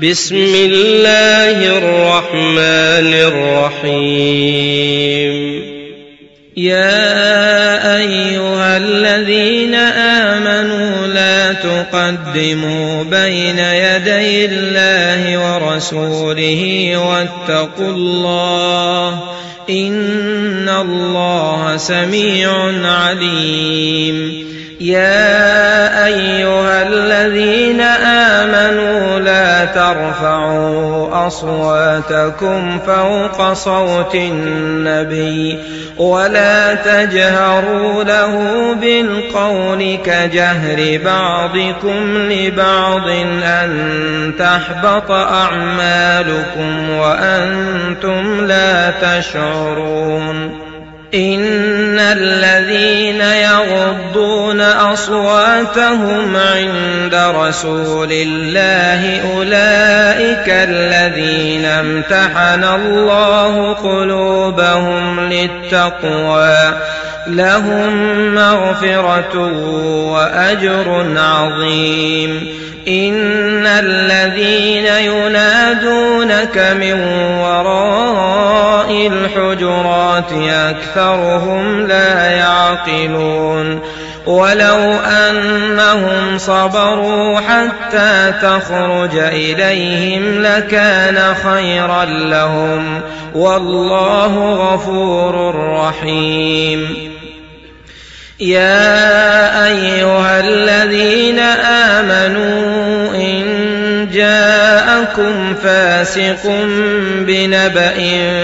بسم الله الرحمن الرحيم. يا أيها الذين آمنوا لا تقدموا بين يدي الله ورسوله واتقوا الله إن الله سميع عليم. يا أيها الذين آمنوا لا ترفعوا أصواتكم فوق صوت النبي ولا تجهروا له بالقول كجهر بعضكم لبعض أن تحبط أعمالكم وأنتم لا تشعرون. إن الذين يغضون أصواتهم عند رسول الله أولئك الذين امتحن الله قلوبهم للتقوى لهم مغفرة وأجر عظيم. إن الذين ينادونك من وراء الحجرات أكثرهم لا يعقلون. ولو أنهم صبروا حتى تخرج إليهم لكان خيرا لهم والله غفور رحيم. يا أيها الذين آمنوا إن جاءكم فاسق بنبأ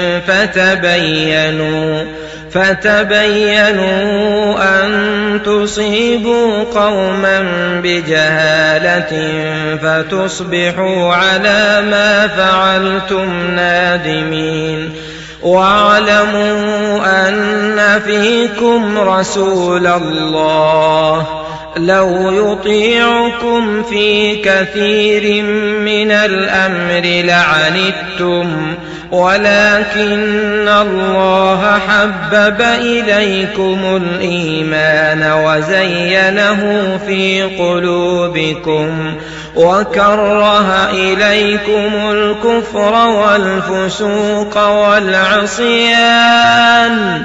فتبينوا أن تصيبوا قوما بجهالة فتصبحوا على ما فعلتم نادمين. واعلموا أن فيكم رسول الله لو يطيعكم في كثير من الأمر لعنتم ولكن الله حبب إليكم الإيمان وزينه في قلوبكم وكره إليكم الكفر والفسوق والعصيان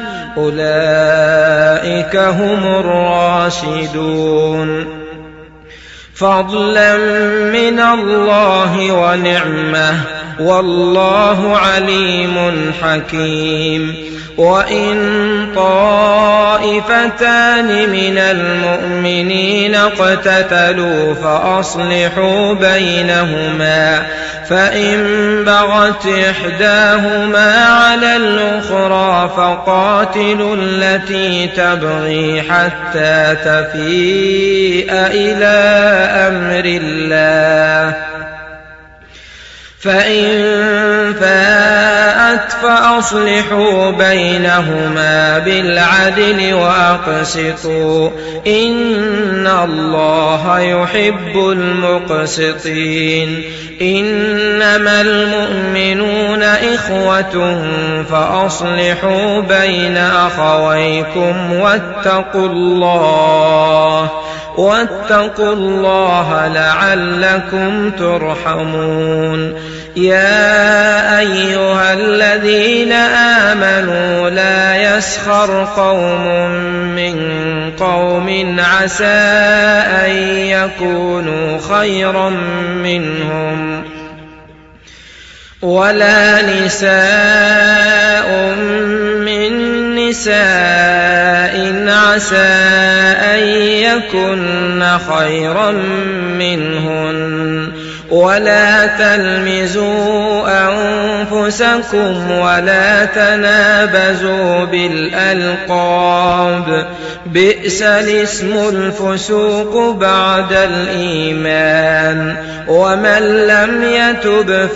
أولئك هم الراشدون. فضلا من الله ونعمة والله عليم حكيم. وإن طائفتان من المؤمنين اقتتلوا فأصلحوا بينهما فإن بغت إحداهما على الأخرى فقاتلوا التي تبغي حتى تفيء إلى أمر الله فإن فاءت فأصلحوا بينهما بالعدل وأقسطوا إن الله يحب المقسطين. إنما المؤمنون إخوة فأصلحوا بين أخويكم واتقوا الله لعلكم ترحمون. يا أيها الذين آمنوا لا يسخر قوم من قوم عسى أن يكونوا خيرا منهم ولا نساء من نساء عسى أن يكن خيرا منهن ولا تلمزوا أنفسكم ولا تنابزوا بالألقاب بئس الاسم الفسوق بعد الإيمان ومن لم يتب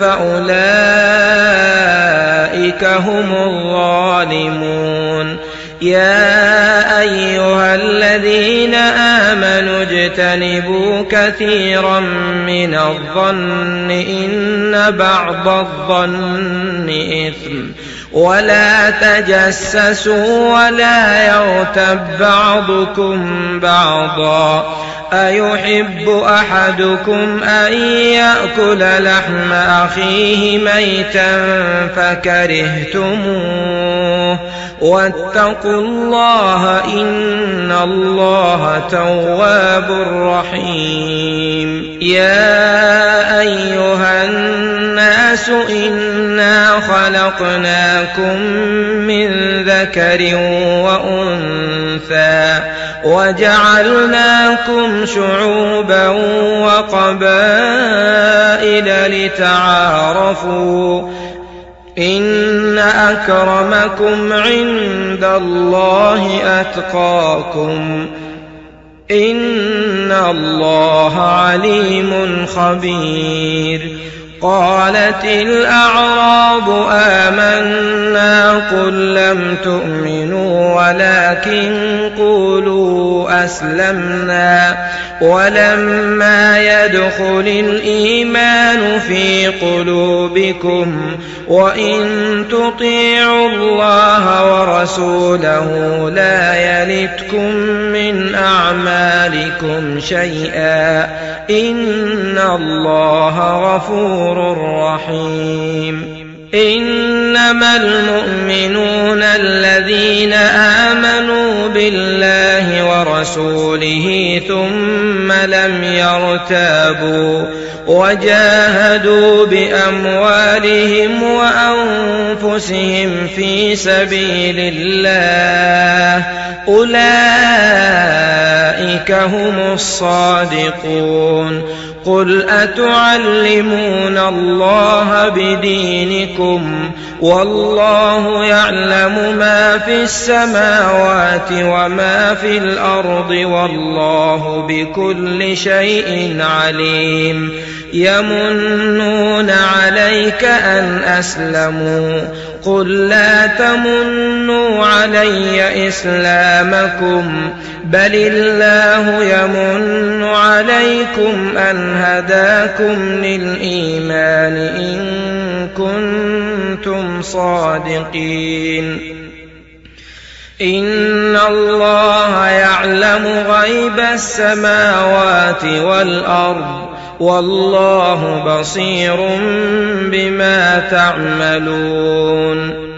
فأولئك هم الظالمون. يا أيها الذين آمنوا اجتنبوا كثيرا من الظن إن بعض الظن إثم ولا تجسسوا ولا يغتب بعضكم بعضا أيحب أحدكم أن يأكل لحم أخيه ميتا فكرهتموه واتقوا الله إن الله تواب رحيم يا أيها الناس إنا خلقناكم من ذكر وأنثى وجعلناكم شعوبا وقبائل لتعارفوا إن أكرمكم عند الله أتقاكم إن الله عليم خبير قالت الأعراب آمنا قل لم تؤمنوا ولكن قولوا أسلمنا ولما يدخل الإيمان في قلوبكم وإن تطيعوا الله ورسوله لا يلتكم من أعمالكم شيئا إن الله غفور رحيم إنما المؤمنون الذين آمنوا بالله ورسوله ثم لم يرتابوا وجاهدوا بأموالهم وأنفسهم في سبيل الله أولئك هم الصادقون قل أتعلمون الله بدينكم والله يعلم ما في السماوات وما في الأرض والله بكل شيء عليم يمنون عليك أن أسلموا قل لا تمنوا علي إسلامكم بل الله يمن عليكم أن هداكم للإيمان إن كنتم صادقين إن الله يعلم غيب السماوات والأرض والله بصير بما تعملون